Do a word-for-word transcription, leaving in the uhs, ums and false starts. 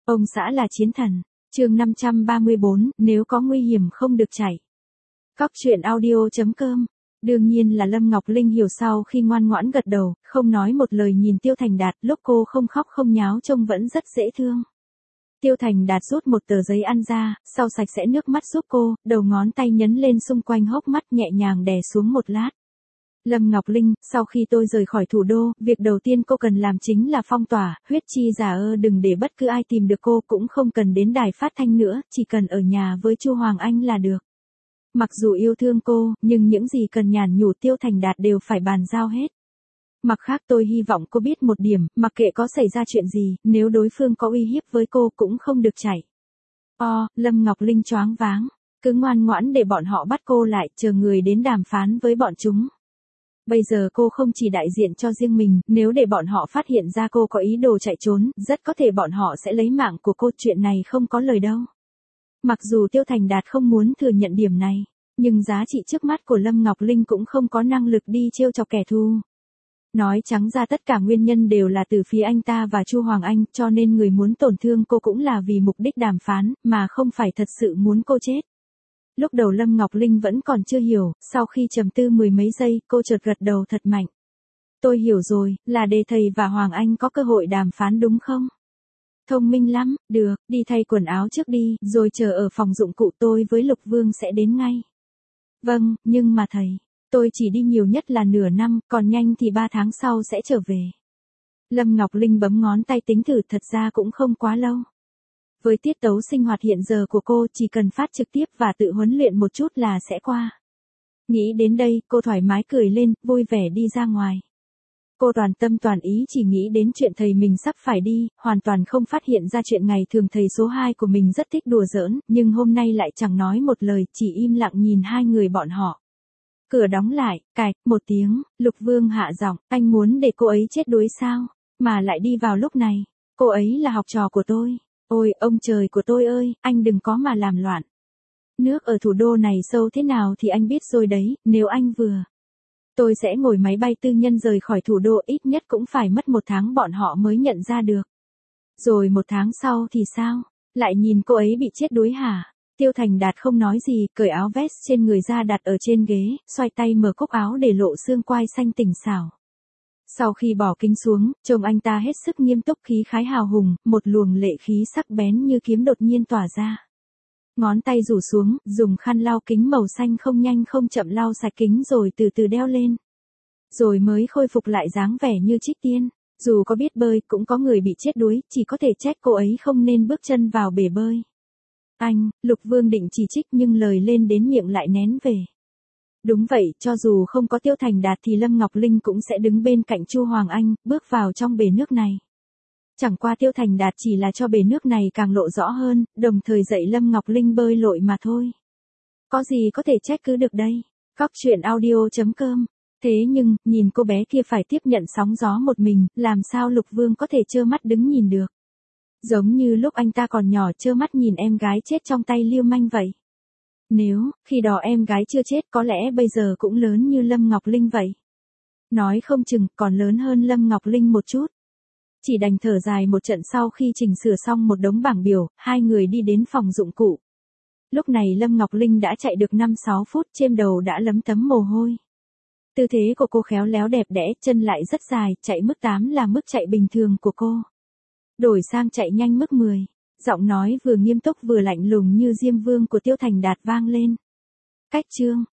Ông xã là chiến thần. Chương năm trăm ba mươi bốn, nếu có nguy hiểm không được chạy. Cóc truyện audio chấm com. Đương nhiên là Lâm Ngọc Linh hiểu sau khi ngoan ngoãn gật đầu, không nói một lời nhìn Tiêu Thành Đạt, lúc cô không khóc không nháo trông vẫn rất dễ thương. Tiêu Thành Đạt rút một tờ giấy ăn ra, sau sạch sẽ nước mắt giúp cô, đầu ngón tay nhấn lên xung quanh hốc mắt nhẹ nhàng đè xuống một lát. Lâm Ngọc Linh, sau khi tôi rời khỏi thủ đô, việc đầu tiên cô cần làm chính là phong tỏa, huyết chi giả ơ đừng để bất cứ ai tìm được cô, cũng không cần đến đài phát thanh nữa, chỉ cần ở nhà với Chu Hoàng Anh là được. Mặc dù yêu thương cô, nhưng những gì cần nhàn nhủ Tiêu Thành Đạt đều phải bàn giao hết. Mặt khác tôi hy vọng cô biết một điểm, mặc kệ có xảy ra chuyện gì, nếu đối phương có uy hiếp với cô cũng không được chạy. O, Lâm Ngọc Linh choáng váng, cứ ngoan ngoãn để bọn họ bắt cô lại, chờ người đến đàm phán với bọn chúng. Bây giờ cô không chỉ đại diện cho riêng mình, nếu để bọn họ phát hiện ra cô có ý đồ chạy trốn, rất có thể bọn họ sẽ lấy mạng của cô, chuyện này không có lời đâu. Mặc dù Tiêu Thành Đạt không muốn thừa nhận điểm này, nhưng giá trị trước mắt của Lâm Ngọc Linh cũng không có năng lực đi trêu chọc kẻ thù. Nói trắng ra tất cả nguyên nhân đều là từ phía anh ta và Chu Hoàng Anh, cho nên người muốn tổn thương cô cũng là vì mục đích đàm phán, mà không phải thật sự muốn cô chết. Lúc đầu Lâm Ngọc Linh vẫn còn chưa hiểu, sau khi trầm tư mười mấy giây, cô chợt gật đầu thật mạnh. Tôi hiểu rồi, là để thầy và Hoàng Anh có cơ hội đàm phán đúng không? Thông minh lắm, được, đi thay quần áo trước đi, rồi chờ ở phòng dụng cụ, tôi với Lục Vương sẽ đến ngay. Vâng, nhưng mà thầy, tôi chỉ đi nhiều nhất là nửa năm, còn nhanh thì ba tháng sau sẽ trở về. Lâm Ngọc Linh bấm ngón tay tính thử, thật ra cũng không quá lâu. Với tiết tấu sinh hoạt hiện giờ của cô, chỉ cần phát trực tiếp và tự huấn luyện một chút là sẽ qua. Nghĩ đến đây, cô thoải mái cười lên, vui vẻ đi ra ngoài. Cô toàn tâm toàn ý chỉ nghĩ đến chuyện thầy mình sắp phải đi, hoàn toàn không phát hiện ra chuyện ngày thường thầy số hai của mình rất thích đùa giỡn, nhưng hôm nay lại chẳng nói một lời, chỉ im lặng nhìn hai người bọn họ. Cửa đóng lại, cạch, một tiếng, Lục Vương hạ giọng, anh muốn để cô ấy chết đuối sao, mà lại đi vào lúc này, cô ấy là học trò của tôi. Ôi, ông trời của tôi ơi, anh đừng có mà làm loạn. Nước ở thủ đô này sâu thế nào thì anh biết rồi đấy, nếu anh vừa. Tôi sẽ ngồi máy bay tư nhân rời khỏi thủ đô, ít nhất cũng phải mất một tháng bọn họ mới nhận ra được. Rồi một tháng sau thì sao? Lại nhìn cô ấy bị chết đuối hả? Tiêu Thành Đạt không nói gì, cởi áo vest trên người ra đặt ở trên ghế, xoay tay mở cúc áo để lộ xương quai xanh tỉnh xảo. Sau khi bỏ kính xuống, trông anh ta hết sức nghiêm túc, khí khái hào hùng, một luồng lệ khí sắc bén như kiếm đột nhiên tỏa ra. Ngón tay rủ xuống, dùng khăn lau kính màu xanh không nhanh không chậm lau sạch kính rồi từ từ đeo lên. Rồi mới khôi phục lại dáng vẻ như trích tiên. Dù có biết bơi, cũng có người bị chết đuối, chỉ có thể trách cô ấy không nên bước chân vào bể bơi. Anh, Lục Vương định chỉ trích nhưng lời lên đến miệng lại nén về. Đúng vậy, cho dù không có Tiêu Thành Đạt thì Lâm Ngọc Linh cũng sẽ đứng bên cạnh Chu Hoàng Anh, bước vào trong bể nước này. Chẳng qua Tiêu Thành Đạt chỉ là cho bể nước này càng lộ rõ hơn, đồng thời dạy Lâm Ngọc Linh bơi lội mà thôi. Có gì có thể trách cứ được đây. Cóc truyện audio chấm com. Thế nhưng, nhìn cô bé kia phải tiếp nhận sóng gió một mình, làm sao Lục Vương có thể trơ mắt đứng nhìn được. Giống như lúc anh ta còn nhỏ trơ mắt nhìn em gái chết trong tay lưu manh vậy. Nếu, khi đó em gái chưa chết có lẽ bây giờ cũng lớn như Lâm Ngọc Linh vậy. Nói không chừng còn lớn hơn Lâm Ngọc Linh một chút. Chỉ đành thở dài một trận sau khi chỉnh sửa xong một đống bảng biểu, hai người đi đến phòng dụng cụ. Lúc này Lâm Ngọc Linh đã chạy được năm sáu phút, trên đầu đã lấm tấm mồ hôi. Tư thế của cô khéo léo đẹp đẽ, chân lại rất dài, chạy mức tám là mức chạy bình thường của cô. Đổi sang chạy nhanh mức mười. Giọng nói vừa nghiêm túc vừa lạnh lùng như Diêm Vương của Tiêu Thành Đạt vang lên. Cách chương,